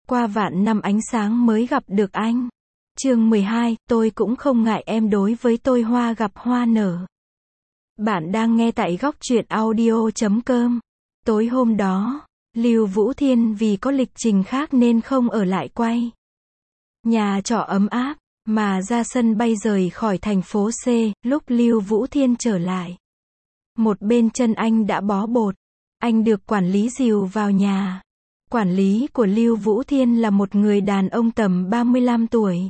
Qua vạn năm ánh sáng mới gặp được anh. Chương 12, tôi cũng không ngại em đối với tôi hoa gặp hoa nở. Bạn đang nghe tại góc truyện audio.com. Tối hôm đó, Lưu Vũ Thiên vì có lịch trình khác nên không ở lại quay nhà trọ ấm áp, mà ra sân bay rời khỏi thành phố C. Lúc Lưu Vũ Thiên trở lại, một bên chân anh đã bó bột. Anh được quản lý dìu vào nhà. Quản lý của Lưu Vũ Thiên là một người đàn ông tầm 35 tuổi.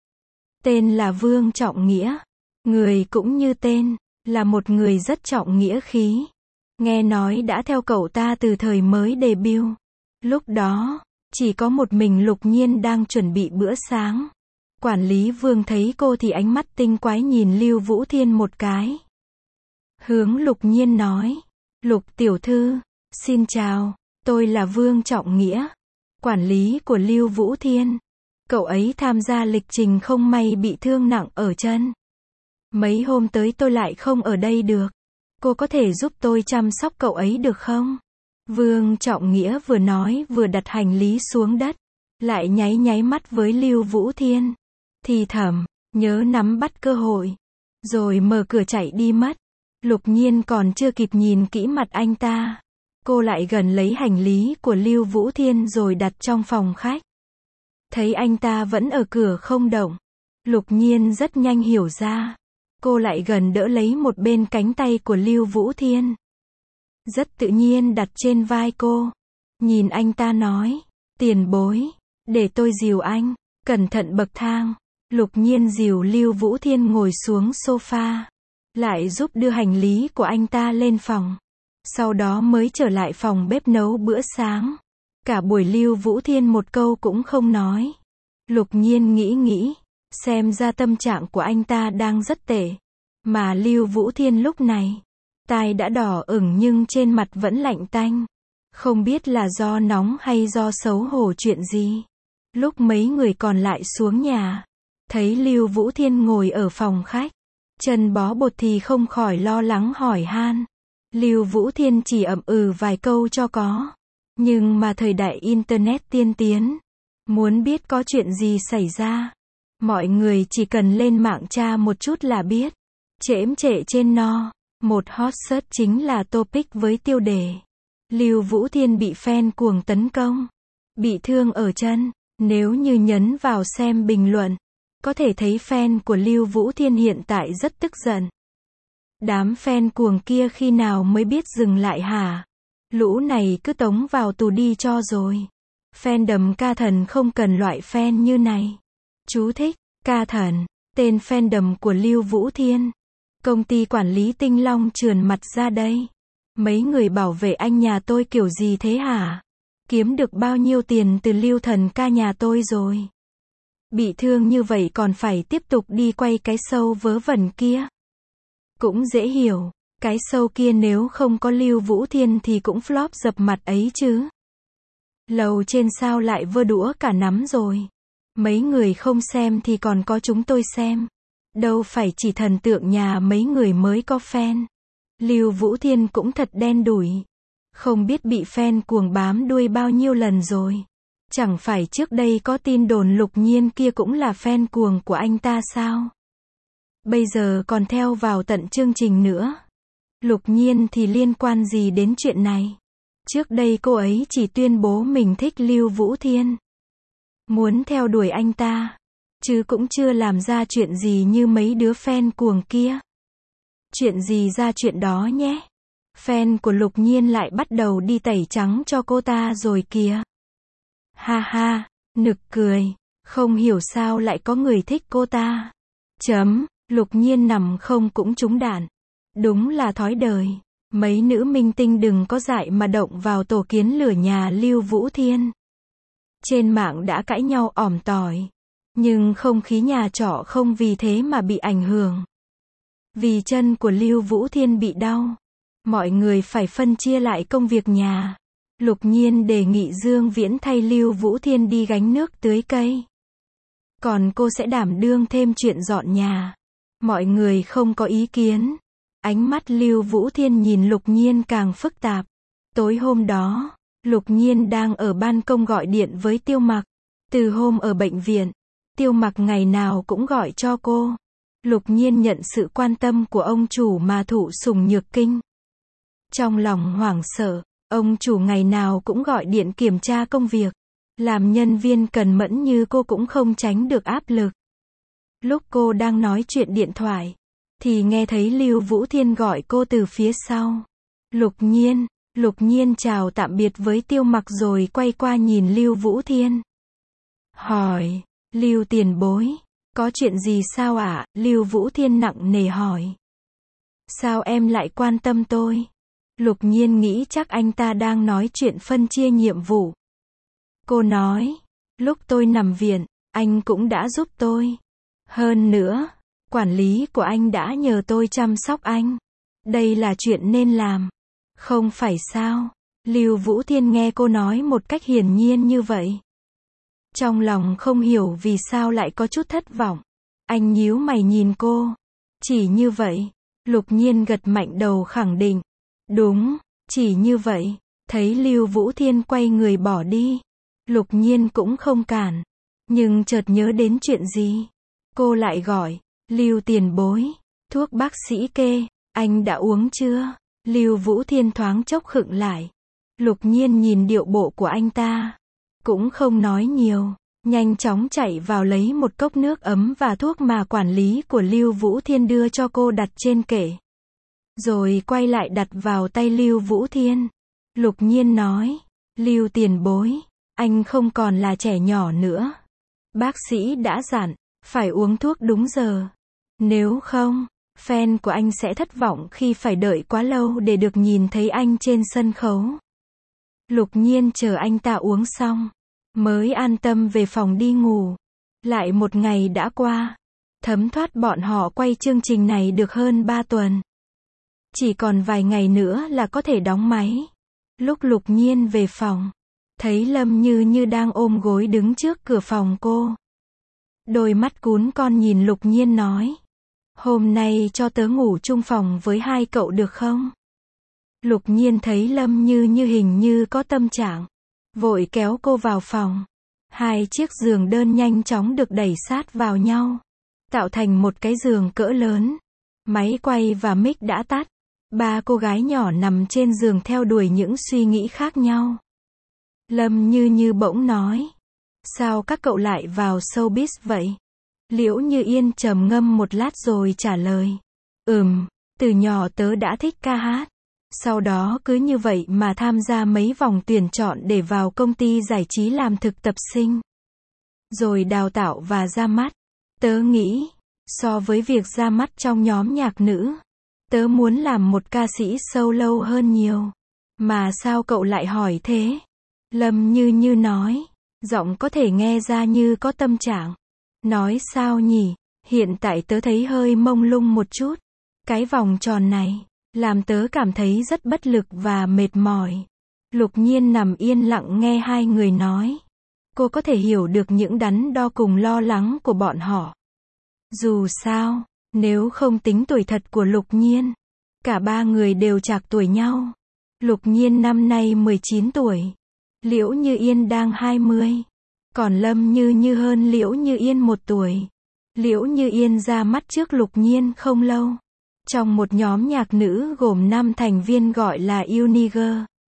Tên là Vương Trọng Nghĩa. Người cũng như tên, là một người rất trọng nghĩa khí. Nghe nói đã theo cậu ta từ thời mới debut. Lúc đó, chỉ có một mình Lục Nhiên đang chuẩn bị bữa sáng. Quản lý Vương thấy cô thì ánh mắt tinh quái nhìn Lưu Vũ Thiên một cái. Hướng Lục Nhiên nói, Lục tiểu thư, xin chào, tôi là Vương Trọng Nghĩa, quản lý của Lưu Vũ Thiên. Cậu ấy tham gia lịch trình không may bị thương nặng ở chân. Mấy hôm tới tôi lại không ở đây được. Cô có thể giúp tôi chăm sóc cậu ấy được không? Vương Trọng Nghĩa vừa nói vừa đặt hành lý xuống đất, lại nháy nháy mắt với Lưu Vũ Thiên. Thì thầm, nhớ nắm bắt cơ hội. Rồi mở cửa chạy đi mất. Lục Nhiên còn chưa kịp nhìn kỹ mặt anh ta. Cô lại gần lấy hành lý của Lưu Vũ Thiên rồi đặt trong phòng khách. Thấy anh ta vẫn ở cửa không động. Lục Nhiên rất nhanh hiểu ra. Cô lại gần đỡ lấy một bên cánh tay của Lưu Vũ Thiên. Rất tự nhiên đặt trên vai cô. Nhìn anh ta nói, tiền bối, để tôi dìu anh. Cẩn thận bậc thang. Lục Nhiên dìu Lưu Vũ Thiên ngồi xuống sofa. Lại giúp đưa hành lý của anh ta lên phòng. Sau đó mới trở lại phòng bếp nấu bữa sáng. Cả buổi Lưu Vũ Thiên một câu cũng không nói. Lục Nhiên nghĩ, xem ra tâm trạng của anh ta đang rất tệ. Mà Lưu Vũ Thiên lúc này, tai đã đỏ ửng nhưng trên mặt vẫn lạnh tanh. Không biết là do nóng hay do xấu hổ chuyện gì. Lúc mấy người còn lại xuống nhà, thấy Lưu Vũ Thiên ngồi ở phòng khách, chân bó bột thì không khỏi lo lắng hỏi han. Lưu Vũ Thiên chỉ ậm ừ vài câu cho có. Nhưng mà thời đại Internet tiên tiến, muốn biết có chuyện gì xảy ra, mọi người chỉ cần lên mạng tra một chút là biết. Chễm chệ trên no, một hot search chính là topic với tiêu đề Lưu Vũ Thiên bị fan cuồng tấn công, bị thương ở chân. Nếu như nhấn vào xem bình luận, có thể thấy fan của Lưu Vũ Thiên hiện tại rất tức giận. Đám fan cuồng kia khi nào mới biết dừng lại hả? Lũ này cứ tống vào tù đi cho rồi. Fandom ca thần không cần loại fan như này. Chú thích, ca thần, tên fandom của Lưu Vũ Thiên. Công ty quản lý Tinh Long trườn mặt ra đây. Mấy người bảo vệ anh nhà tôi kiểu gì thế hả? Kiếm được bao nhiêu tiền từ Lưu thần ca nhà tôi rồi? Bị thương như vậy còn phải tiếp tục đi quay cái show vớ vẩn kia. Cũng dễ hiểu, cái show kia nếu không có Lưu Vũ Thiên thì cũng flop dập mặt ấy chứ. Lầu trên sao lại vơ đũa cả nắm rồi. Mấy người không xem thì còn có chúng tôi xem. Đâu phải chỉ thần tượng nhà mấy người mới có fan. Lưu Vũ Thiên cũng thật đen đủi. Không biết bị fan cuồng bám đuôi bao nhiêu lần rồi. Chẳng phải trước đây có tin đồn Lục Nhiên kia cũng là fan cuồng của anh ta sao? Bây giờ còn theo vào tận chương trình nữa. Lục Nhiên thì liên quan gì đến chuyện này? Trước đây cô ấy chỉ tuyên bố mình thích Lưu Vũ Thiên, muốn theo đuổi anh ta, chứ cũng chưa làm ra chuyện gì như mấy đứa fan cuồng kia. Chuyện gì ra chuyện đó nhé. Fan của Lục Nhiên lại bắt đầu đi tẩy trắng cho cô ta rồi kìa. Ha ha, nực cười, không hiểu sao lại có người thích cô ta. Lục Nhiên nằm không cũng trúng đạn. Đúng là thói đời. Mấy nữ minh tinh đừng có dại mà động vào tổ kiến lửa nhà Lưu Vũ Thiên. Trên mạng đã cãi nhau ỏm tỏi. Nhưng không khí nhà trọ không vì thế mà bị ảnh hưởng. Vì chân của Lưu Vũ Thiên bị đau, mọi người phải phân chia lại công việc nhà. Lục Nhiên đề nghị Dương Viễn thay Lưu Vũ Thiên đi gánh nước tưới cây. Còn cô sẽ đảm đương thêm chuyện dọn nhà. Mọi người không có ý kiến. Ánh mắt Lưu Vũ Thiên nhìn Lục Nhiên càng phức tạp. Tối hôm đó, Lục Nhiên đang ở ban công gọi điện với Tiêu Mặc. Từ hôm ở bệnh viện, Tiêu Mặc ngày nào cũng gọi cho cô. Lục Nhiên nhận sự quan tâm của ông chủ mà thụ sủng nhược kinh. Trong lòng hoảng sợ, ông chủ ngày nào cũng gọi điện kiểm tra công việc. Làm nhân viên cần mẫn như cô cũng không tránh được áp lực. Lúc cô đang nói chuyện điện thoại, thì nghe thấy Lưu Vũ Thiên gọi cô từ phía sau. Lục Nhiên chào tạm biệt với Tiêu Mặc rồi quay qua nhìn Lưu Vũ Thiên. Hỏi, Lưu tiền bối, có chuyện gì sao ạ? Lưu Vũ Thiên nặng nề hỏi. Sao em lại quan tâm tôi? Lục Nhiên nghĩ chắc anh ta đang nói chuyện phân chia nhiệm vụ. Cô nói, lúc tôi nằm viện, anh cũng đã giúp tôi. Hơn nữa, quản lý của anh đã nhờ tôi chăm sóc anh. Đây là chuyện nên làm. Không phải sao? Lưu Vũ Thiên nghe cô nói một cách hiển nhiên như vậy. Trong lòng không hiểu vì sao lại có chút thất vọng. Anh nhíu mày nhìn cô. Chỉ như vậy. Lục Nhiên gật mạnh đầu khẳng định. Đúng, chỉ như vậy. Thấy Lưu Vũ Thiên quay người bỏ đi. Lục Nhiên cũng không cản. Nhưng chợt nhớ đến chuyện gì. Cô lại gọi. Lưu tiền bối. Thuốc bác sĩ kê, anh đã uống chưa? Lưu Vũ Thiên thoáng chốc khựng lại. Lục Nhiên nhìn điệu bộ của anh ta. Cũng không nói nhiều. Nhanh chóng chạy vào lấy một cốc nước ấm và thuốc mà quản lý của Lưu Vũ Thiên đưa cho cô đặt trên kệ. Rồi quay lại đặt vào tay Lưu Vũ Thiên. Lục Nhiên nói. Lưu tiền bối. Anh không còn là trẻ nhỏ nữa. Bác sĩ đã dặn. Phải uống thuốc đúng giờ. Nếu không, fan của anh sẽ thất vọng khi phải đợi quá lâu để được nhìn thấy anh trên sân khấu. Lục Nhiên chờ anh ta uống xong, mới an tâm về phòng đi ngủ. Lại một ngày đã qua. Thấm thoát bọn họ quay chương trình này được hơn 3 tuần. Chỉ còn vài ngày nữa là có thể đóng máy. Lúc Lục Nhiên về phòng, thấy Lâm Như Như đang ôm gối đứng trước cửa phòng cô. Đôi mắt cún con nhìn Lục Nhiên nói. Hôm nay cho tớ ngủ chung phòng với hai cậu được không? Lục Nhiên thấy Lâm Như Như hình như có tâm trạng. Vội kéo cô vào phòng. Hai chiếc giường đơn nhanh chóng được đẩy sát vào nhau. Tạo thành một cái giường cỡ lớn. Máy quay và mic đã tắt. Ba cô gái nhỏ nằm trên giường theo đuổi những suy nghĩ khác nhau. Lâm Như Như bỗng nói. Sao các cậu lại vào showbiz vậy? Liễu Như Yên trầm ngâm một lát rồi trả lời. Từ nhỏ tớ đã thích ca hát. Sau đó cứ như vậy mà tham gia mấy vòng tuyển chọn để vào công ty giải trí làm thực tập sinh. Rồi đào tạo và ra mắt. Tớ nghĩ, so với việc ra mắt trong nhóm nhạc nữ, tớ muốn làm một ca sĩ solo hơn nhiều. Mà sao cậu lại hỏi thế? Lâm Như Như nói, giọng có thể nghe ra như có tâm trạng. Nói sao nhỉ, hiện tại tớ thấy hơi mông lung một chút. Cái vòng tròn này, làm tớ cảm thấy rất bất lực và mệt mỏi. Lục Nhiên nằm yên lặng nghe hai người nói. Cô có thể hiểu được những đắn đo cùng lo lắng của bọn họ. Dù sao, nếu không tính tuổi thật của Lục Nhiên, cả ba người đều trạc tuổi nhau. Lục Nhiên năm nay 19 tuổi. Liễu Như Yên đang 20. Còn Lâm Như Như hơn Liễu Như Yên 1 tuổi. Liễu Như Yên ra mắt trước Lục Nhiên không lâu. Trong một nhóm nhạc nữ gồm 5 thành viên gọi là Uniger.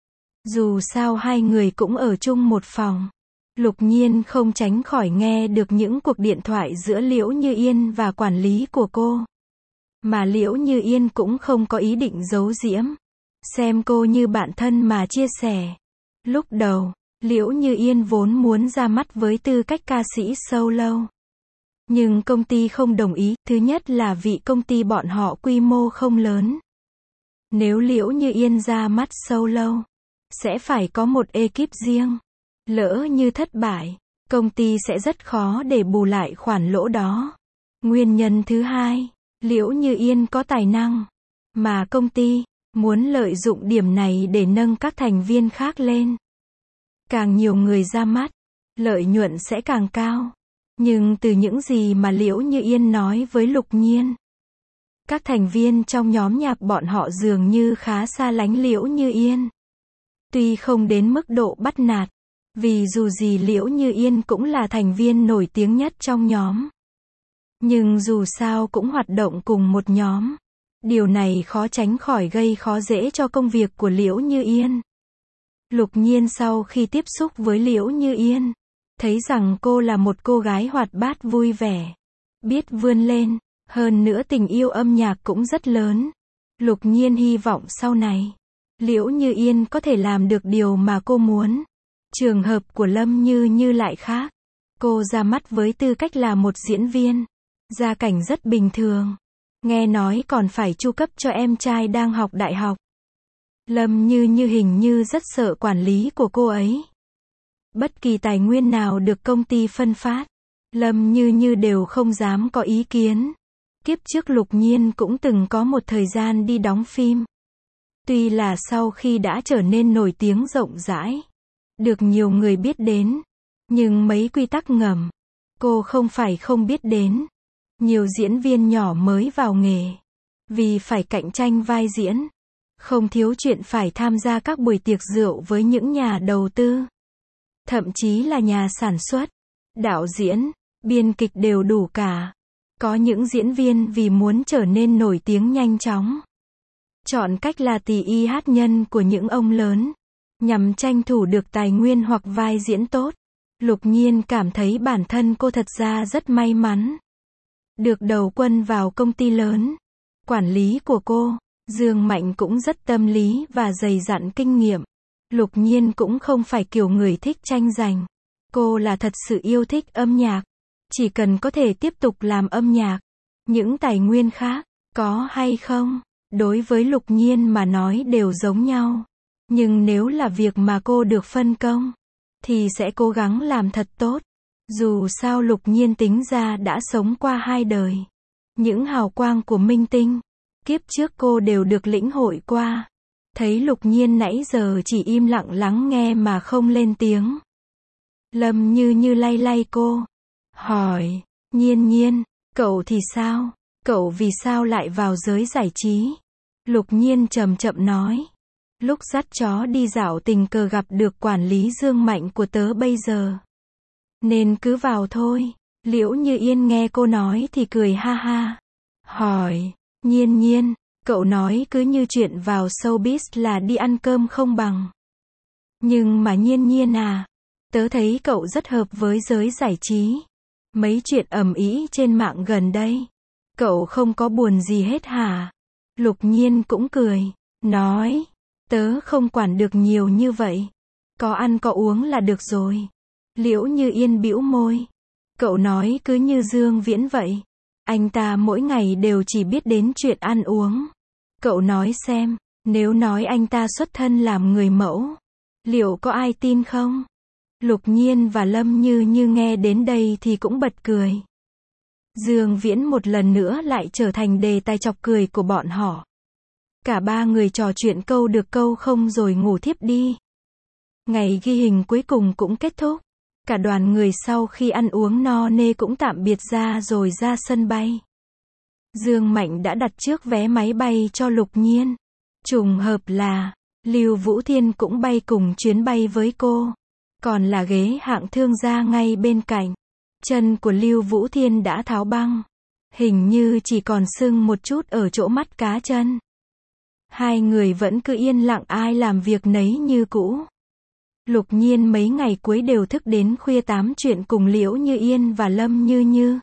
Dù sao hai người cũng ở chung một phòng. Lục Nhiên không tránh khỏi nghe được những cuộc điện thoại giữa Liễu Như Yên và quản lý của cô. Mà Liễu Như Yên cũng không có ý định giấu giếm. Xem cô như bạn thân mà chia sẻ. Lúc đầu, Liễu Như Yên vốn muốn ra mắt với tư cách ca sĩ solo. Nhưng công ty không đồng ý, thứ nhất là vì công ty bọn họ quy mô không lớn. Nếu Liễu Như Yên ra mắt solo, sẽ phải có một ekip riêng. Lỡ như thất bại, công ty sẽ rất khó để bù lại khoản lỗ đó. Nguyên nhân thứ hai, Liễu Như Yên có tài năng, mà công ty muốn lợi dụng điểm này để nâng các thành viên khác lên. Càng nhiều người ra mắt, lợi nhuận sẽ càng cao. Nhưng từ những gì mà Liễu Như Yên nói với Lục Nhiên, các thành viên trong nhóm nhạc bọn họ dường như khá xa lánh Liễu Như Yên. Tuy không đến mức độ bắt nạt, Vì dù gì Liễu Như Yên cũng là thành viên nổi tiếng nhất trong nhóm. Nhưng dù sao cũng hoạt động cùng một nhóm. Điều này khó tránh khỏi gây khó dễ cho công việc của Liễu Như Yên. Lục Nhiên sau khi tiếp xúc với Liễu Như Yên, thấy rằng cô là một cô gái hoạt bát vui vẻ, biết vươn lên, hơn nữa tình yêu âm nhạc cũng rất lớn. Lục Nhiên hy vọng sau này, Liễu Như Yên có thể làm được điều mà cô muốn. Trường hợp của Lâm Như Như lại khác. Cô ra mắt với tư cách là một diễn viên. Gia cảnh rất bình thường. Nghe nói còn phải chu cấp cho em trai đang học đại học. Lâm Như Như hình như rất sợ quản lý của cô ấy. Bất kỳ tài nguyên nào được công ty phân phát, Lâm Như Như đều không dám có ý kiến. Kiếp trước Lục Nhiên cũng từng có một thời gian đi đóng phim. Tuy là sau khi đã trở nên nổi tiếng rộng rãi, được nhiều người biết đến, nhưng mấy quy tắc ngầm, cô không phải không biết đến. Nhiều diễn viên nhỏ mới vào nghề, vì phải cạnh tranh vai diễn, không thiếu chuyện phải tham gia các buổi tiệc rượu với những nhà đầu tư, thậm chí là nhà sản xuất, đạo diễn, biên kịch đều đủ cả. Có những diễn viên vì muốn trở nên nổi tiếng nhanh chóng, chọn cách là tỳ y hát nhân của những ông lớn, nhằm tranh thủ được tài nguyên hoặc vai diễn tốt. Lục Nhiên cảm thấy bản thân cô thật ra rất may mắn. Được đầu quân vào công ty lớn. Quản lý của cô, Dương Mạnh cũng rất tâm lý và dày dặn kinh nghiệm. Lục Nhiên cũng không phải kiểu người thích tranh giành. Cô là thật sự yêu thích âm nhạc. Chỉ cần có thể tiếp tục làm âm nhạc. Những tài nguyên khác, có hay không, đối với Lục Nhiên mà nói đều giống nhau. Nhưng nếu là việc mà cô được phân công, thì sẽ cố gắng làm thật tốt. Dù sao Lục Nhiên tính ra đã sống qua 2 đời. Những hào quang của minh tinh, kiếp trước cô đều được lĩnh hội qua. Thấy Lục Nhiên nãy giờ chỉ im lặng lắng nghe mà không lên tiếng. Lâm Như Như lay lay cô. Hỏi, Nhiên Nhiên, cậu thì sao? Cậu vì sao lại vào giới giải trí? Lục Nhiên chậm chậm nói. Lúc dắt chó đi dạo tình cờ gặp được quản lý Dương Mạnh của tớ bây giờ. Nên cứ vào thôi. Liễu Như Yên nghe cô nói thì cười ha ha. Hỏi, Nhiên Nhiên, cậu nói cứ như chuyện vào showbiz là đi ăn cơm không bằng. Nhưng mà Nhiên Nhiên à, tớ thấy cậu rất hợp với giới giải trí. Mấy chuyện ầm ĩ trên mạng gần đây, cậu không có buồn gì hết hả? Lục Nhiên cũng cười, nói, tớ không quản được nhiều như vậy. Có ăn có uống là được rồi. Liễu Như Yên bĩu môi. Cậu nói cứ như Dương Viễn vậy. Anh ta mỗi ngày đều chỉ biết đến chuyện ăn uống. Cậu nói xem, nếu nói anh ta xuất thân làm người mẫu, liệu có ai tin không? Lục Nhiên và Lâm Như Như nghe đến đây thì cũng bật cười. Dương Viễn một lần nữa lại trở thành đề tài chọc cười của bọn họ. Cả ba người trò chuyện câu được câu không rồi ngủ thiếp đi. Ngày ghi hình cuối cùng cũng kết thúc. Cả đoàn người sau khi ăn uống no nê cũng tạm biệt ra rồi ra sân bay. Dương Mạnh đã đặt trước vé máy bay cho Lục Nhiên. Trùng hợp là, Lưu Vũ Thiên cũng bay cùng chuyến bay với cô. Còn là ghế hạng thương gia ngay bên cạnh. Chân của Lưu Vũ Thiên đã tháo băng. Hình như chỉ còn sưng một chút ở chỗ mắt cá chân. Hai người vẫn cứ yên lặng ai làm việc nấy như cũ. Lục Nhiên mấy ngày cuối đều thức đến khuya tám chuyện cùng Liễu Như Yên và Lâm Như Như.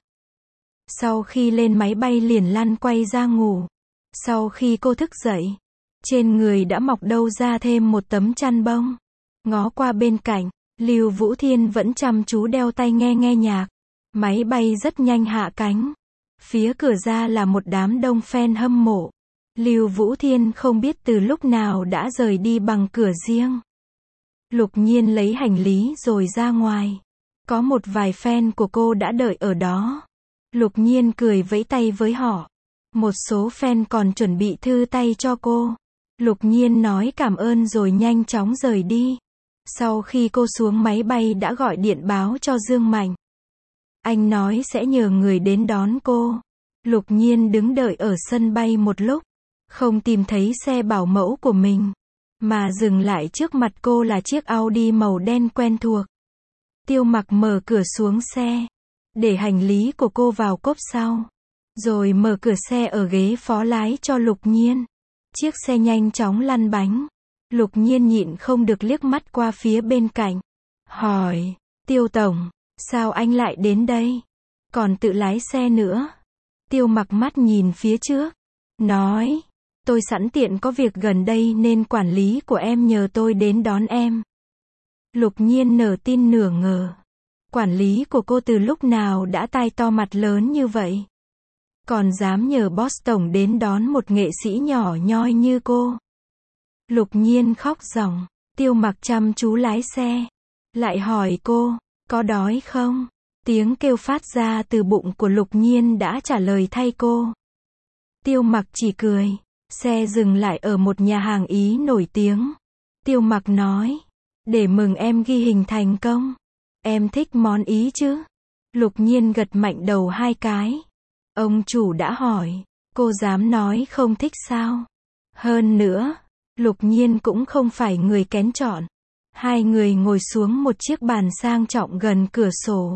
Sau khi lên máy bay liền lăn quay ra ngủ. Sau khi cô thức dậy, trên người đã mọc đâu ra thêm một tấm chăn bông. Ngó qua bên cạnh, Lưu Vũ Thiên vẫn chăm chú đeo tai nghe nhạc. Máy bay rất nhanh hạ cánh. Phía cửa ra là một đám đông fan hâm mộ. Lưu Vũ Thiên không biết từ lúc nào đã rời đi bằng cửa riêng. Lục Nhiên lấy hành lý rồi ra ngoài. Có một vài fan của cô đã đợi ở đó. Lục Nhiên cười vẫy tay với họ. Một số fan còn chuẩn bị thư tay cho cô. Lục Nhiên nói cảm ơn rồi nhanh chóng rời đi. Sau khi cô xuống máy bay đã gọi điện báo cho Dương Mạnh. Anh nói sẽ nhờ người đến đón cô. Lục Nhiên đứng đợi ở sân bay một lúc. Không tìm thấy xe bảo mẫu của mình. mà dừng lại trước mặt cô là chiếc Audi màu đen quen thuộc. Tiêu Mặc mở cửa xuống xe, để hành lý của cô vào cốp sau, rồi mở cửa xe ở ghế phó lái cho Lục Nhiên. Chiếc xe nhanh chóng lăn bánh. Lục Nhiên nhịn không được liếc mắt qua phía bên cạnh, hỏi, Tiêu tổng, sao anh lại đến đây? Còn tự lái xe nữa. Tiêu Mặc mắt nhìn phía trước, nói, tôi sẵn tiện có việc gần đây nên quản lý của em nhờ tôi đến đón em. Lục Nhiên nửa tin nửa ngờ. Quản lý của cô từ lúc nào đã tai to mặt lớn như vậy? Còn dám nhờ boss tổng đến đón một nghệ sĩ nhỏ nhoi như cô. Lục Nhiên khóc ròng. Tiêu Mặc chăm chú lái xe, lại hỏi cô, có đói không? Tiếng kêu phát ra từ bụng của Lục Nhiên đã trả lời thay cô. Tiêu Mặc chỉ cười. Xe dừng lại ở một nhà hàng Ý nổi tiếng. Tiêu Mặc nói, để mừng em ghi hình thành công. Em thích món Ý chứ? Lục Nhiên gật mạnh đầu 2 cái. Ông chủ đã hỏi, cô dám nói không thích sao? Hơn nữa, Lục Nhiên cũng không phải người kén chọn. Hai người ngồi xuống một chiếc bàn sang trọng gần cửa sổ.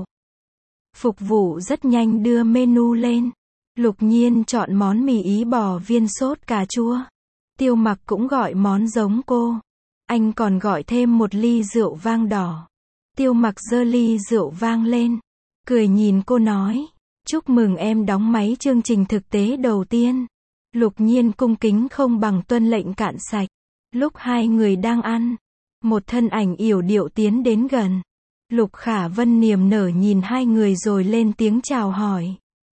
Phục vụ rất nhanh đưa menu lên. Lục Nhiên chọn món mì Ý bò viên sốt cà chua. Tiêu Mặc cũng gọi món giống cô. Anh còn gọi thêm một ly rượu vang đỏ. Tiêu Mặc giơ ly rượu vang lên, cười nhìn cô nói, chúc mừng em đóng máy chương trình thực tế đầu tiên. Lục Nhiên cung kính không bằng tuân lệnh cạn sạch. Lúc hai người đang ăn, một thân ảnh yểu điệu tiến đến gần. Lục Khả Vân niềm nở nhìn hai người rồi lên tiếng chào hỏi.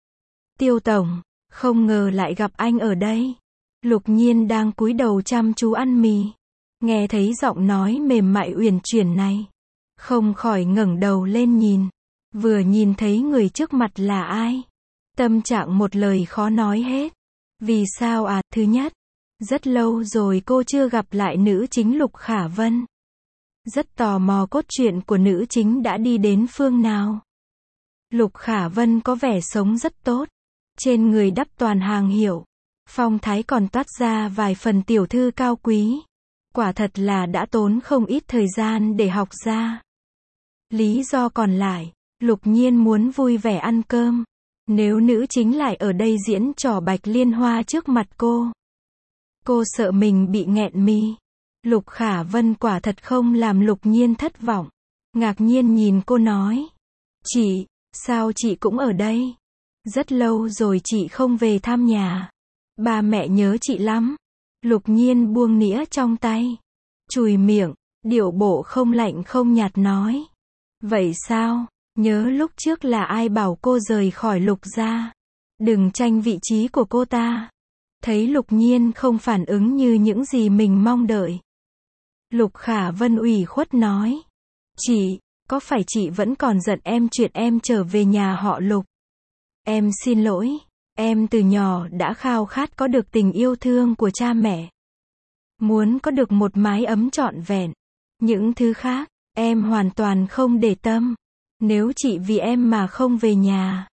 Tiêu tổng, không ngờ lại gặp anh ở đây. Lục Nhiên đang cúi đầu chăm chú ăn mì. Nghe thấy giọng nói mềm mại uyển chuyển này, không khỏi ngẩng đầu lên nhìn. Vừa nhìn thấy người trước mặt là ai, tâm trạng một lời khó nói hết. Vì sao à? Thứ nhất, rất lâu rồi cô chưa gặp lại nữ chính Lục Khả Vân. Rất tò mò cốt truyện của nữ chính đã đi đến phương nào. Lục Khả Vân có vẻ sống rất tốt. Trên người đắp toàn hàng hiệu. Phong thái còn toát ra vài phần tiểu thư cao quý. Quả thật là đã tốn không ít thời gian để học ra. Lý do còn lại, Lục Nhiên muốn vui vẻ ăn cơm. Nếu nữ chính lại ở đây diễn trò Bạch Liên Hoa trước mặt cô sợ mình bị nghẹn mi. Lục Khả Vân quả thật không làm Lục Nhiên thất vọng. Ngạc nhiên nhìn cô nói, chị, sao chị cũng ở đây? Rất lâu rồi chị không về thăm nhà. Ba mẹ nhớ chị lắm. Lục Nhiên buông nĩa trong tay, chùi miệng, điệu bộ không lạnh không nhạt nói. Vậy sao? Nhớ lúc trước là ai bảo cô rời khỏi Lục gia? Đừng tranh vị trí của cô ta. Thấy Lục Nhiên không phản ứng như những gì mình mong đợi. Lục Khả Vân ủy khuất nói. Chị, có phải chị vẫn còn giận em chuyện em trở về nhà họ Lục? Em xin lỗi. Em từ nhỏ đã khao khát có được tình yêu thương của cha mẹ. Muốn có được một mái ấm trọn vẹn. Những thứ khác, em hoàn toàn không để tâm. Nếu chị vì em mà không về nhà,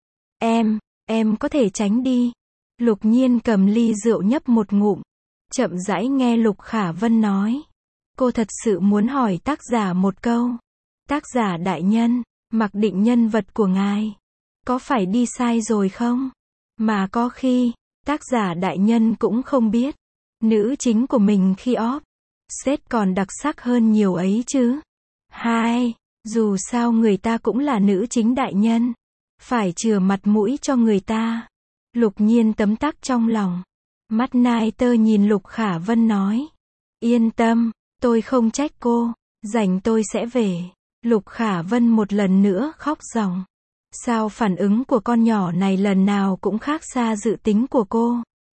em có thể tránh đi. Lục Nhiên cầm ly rượu nhấp một ngụm, chậm rãi nghe Lục Khả Vân nói. Cô thật sự muốn hỏi tác giả một câu. Tác giả đại nhân, mặc định nhân vật của ngài có phải đi sai rồi không? Mà có khi, tác giả đại nhân cũng không biết, nữ chính của mình khi set còn đặc sắc hơn nhiều ấy chứ. Hai, dù sao người ta cũng là nữ chính đại nhân, phải chừa mặt mũi cho người ta. Lục Nhiên tấm tắc trong lòng. Mắt nai tơ nhìn Lục Khả Vân nói. Yên tâm, tôi không trách cô, rảnh tôi sẽ về. Lục Khả Vân một lần nữa khóc ròng. Sao phản ứng của con nhỏ này lần nào cũng khác xa dự tính của cô?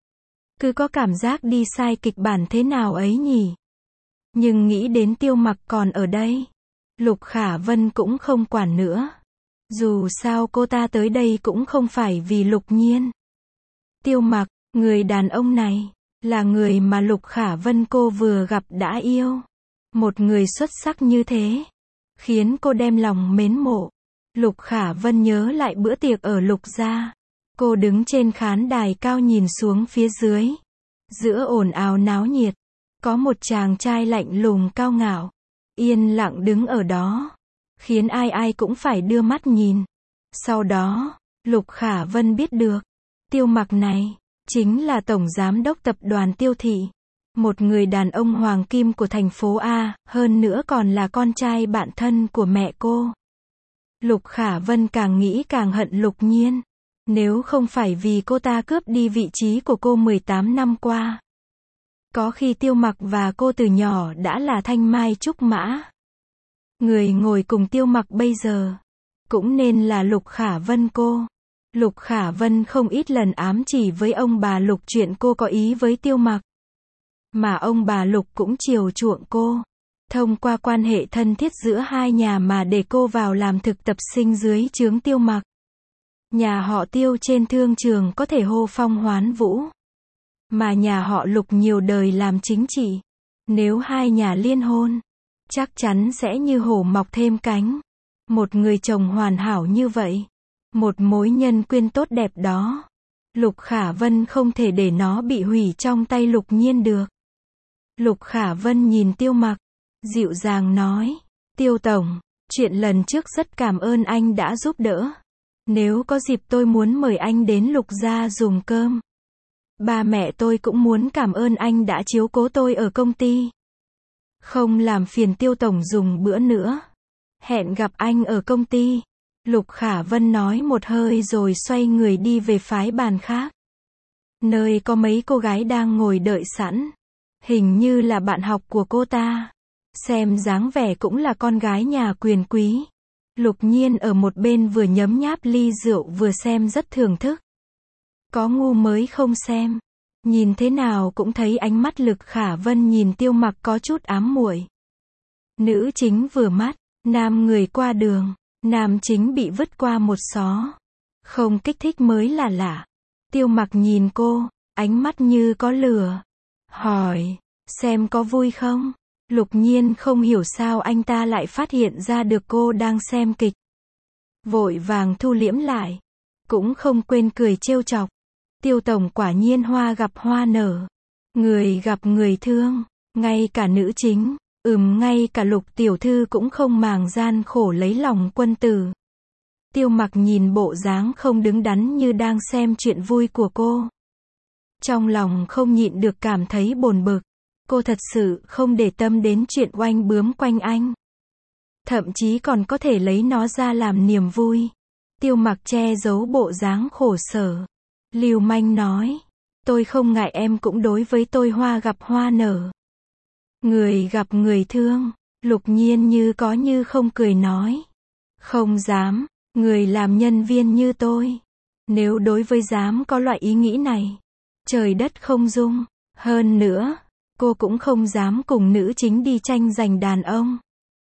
Cứ có cảm giác đi sai kịch bản thế nào ấy nhỉ? Nhưng nghĩ đến Tiêu Mặc còn ở đây, Lục Khả Vân cũng không quản nữa. Dù sao cô ta tới đây cũng không phải vì Lục Nhiên. Tiêu Mặc, người đàn ông này, là người mà Lục Khả Vân cô vừa gặp đã yêu. Một người xuất sắc như thế, khiến cô đem lòng mến mộ. Lục Khả Vân nhớ lại bữa tiệc ở Lục gia. Cô đứng trên khán đài cao nhìn xuống phía dưới. Giữa ồn ào náo nhiệt, Có một chàng trai lạnh lùng cao ngạo, yên lặng đứng ở đó, khiến ai ai cũng phải đưa mắt nhìn. Sau đó, Lục Khả Vân biết được, Tiêu Mặc này, chính là Tổng Giám đốc Tập đoàn Tiêu Thị. Một người đàn ông hoàng kim của thành phố A, hơn nữa còn là con trai bạn thân của mẹ cô. Lục Khả Vân càng nghĩ càng hận Lục Nhiên. Nếu không phải vì cô ta cướp đi vị trí của cô 18 năm qua. Có khi Tiêu Mặc và cô từ nhỏ đã là thanh mai trúc mã. Người ngồi cùng Tiêu Mặc bây giờ, cũng nên là Lục Khả Vân cô. Lục Khả Vân không ít lần ám chỉ với ông bà Lục chuyện cô có ý với Tiêu Mặc. Mà ông bà Lục cũng chiều chuộng cô. Thông qua quan hệ thân thiết giữa hai nhà mà để cô vào làm thực tập sinh dưới trướng Tiêu Mặc. Nhà họ Tiêu trên thương trường có thể hô phong hoán vũ. Mà nhà họ Lục nhiều đời làm chính trị. Nếu hai nhà liên hôn, chắc chắn sẽ như hổ mọc thêm cánh. Một người chồng hoàn hảo như vậy. Một mối nhân quyên tốt đẹp đó. Lục Khả Vân không thể để nó bị hủy trong tay Lục Nhiên được. Lục Khả Vân nhìn Tiêu Mặc, dịu dàng nói, Tiêu Tổng, chuyện lần trước rất cảm ơn anh đã giúp đỡ. Nếu có dịp tôi muốn mời anh đến Lục gia dùng cơm. Ba mẹ tôi cũng muốn cảm ơn anh đã chiếu cố tôi ở công ty. Không làm phiền Tiêu Tổng dùng bữa nữa. Hẹn gặp anh ở công ty. Lục Khả Vân nói một hơi rồi xoay người đi về phái bàn khác. Nơi có mấy cô gái đang ngồi đợi sẵn. Hình như là bạn học của cô ta. Xem dáng vẻ cũng là con gái nhà quyền quý. Lục Nhiên ở một bên vừa nhấm nháp ly rượu vừa xem rất thưởng thức. Có ngu mới không xem. Nhìn thế nào cũng thấy ánh mắt Lục Khả Vân nhìn Tiêu Mặc có chút ám muội. Nữ chính vừa mắt, nam người qua đường, nam chính bị vứt qua một xó. Không kích thích mới là lạ. Tiêu Mặc nhìn cô, ánh mắt như có lửa. Hỏi, xem có vui không? Lục Nhiên không hiểu sao anh ta lại phát hiện ra được cô đang xem kịch. Vội vàng thu liễm lại. Cũng không quên cười trêu chọc. Tiêu Tổng quả nhiên hoa gặp hoa nở. Người gặp người thương. Ngay cả nữ chính, ngay cả Lục tiểu thư cũng không màng gian khổ lấy lòng quân tử. Tiêu Mặc nhìn bộ dáng không đứng đắn như đang xem chuyện vui của cô. Trong lòng không nhịn được cảm thấy bồn bực. Cô thật sự không để tâm đến chuyện oanh bướm quanh anh. Thậm chí còn có thể lấy nó ra làm niềm vui. Tiêu Mặc che giấu bộ dáng khổ sở. Lưu manh nói, tôi không ngại em cũng đối với tôi hoa gặp hoa nở. Người gặp người thương. Lục Nhiên như có như không cười nói. Không dám, người làm nhân viên như tôi. Nếu đối với dám có loại ý nghĩ này, trời đất không dung. Hơn nữa, cô cũng không dám cùng nữ chính đi tranh giành đàn ông.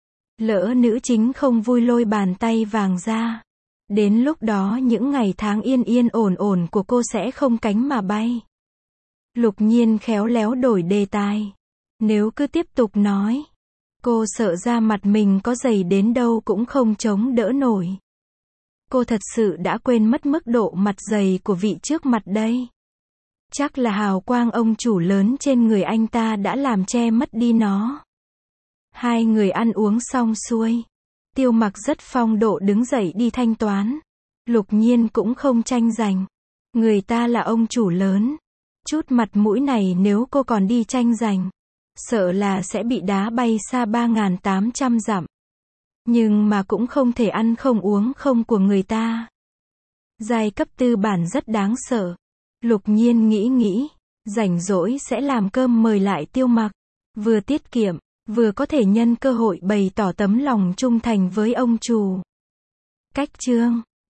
Lỡ nữ chính không vui lôi bàn tay vàng ra. Đến lúc đó những ngày tháng yên yên ổn ổn của cô sẽ không cánh mà bay. Lục Nhiên khéo léo đổi đề tài. Nếu cứ tiếp tục nói, cô sợ da mặt mình có dày đến đâu cũng không chống đỡ nổi. Cô thật sự đã quên mất mức độ mặt dày của vị trước mặt đây. Chắc là hào quang ông chủ lớn trên người anh ta đã làm che mất đi nó. Hai người ăn uống xong xuôi. Tiêu Mặc rất phong độ đứng dậy đi thanh toán. Lục Nhiên cũng không tranh giành. Người ta là ông chủ lớn. Chút mặt mũi này nếu cô còn đi tranh giành, sợ là sẽ bị đá bay xa 3.800 dặm. Nhưng mà cũng không thể ăn không uống không của người ta. Giai cấp tư bản rất đáng sợ. Lục Nhiên nghĩ, rảnh rỗi sẽ làm cơm mời lại Tiêu Mặc. Vừa tiết kiệm, vừa có thể nhân cơ hội bày tỏ tấm lòng trung thành với ông chủ. Cách chương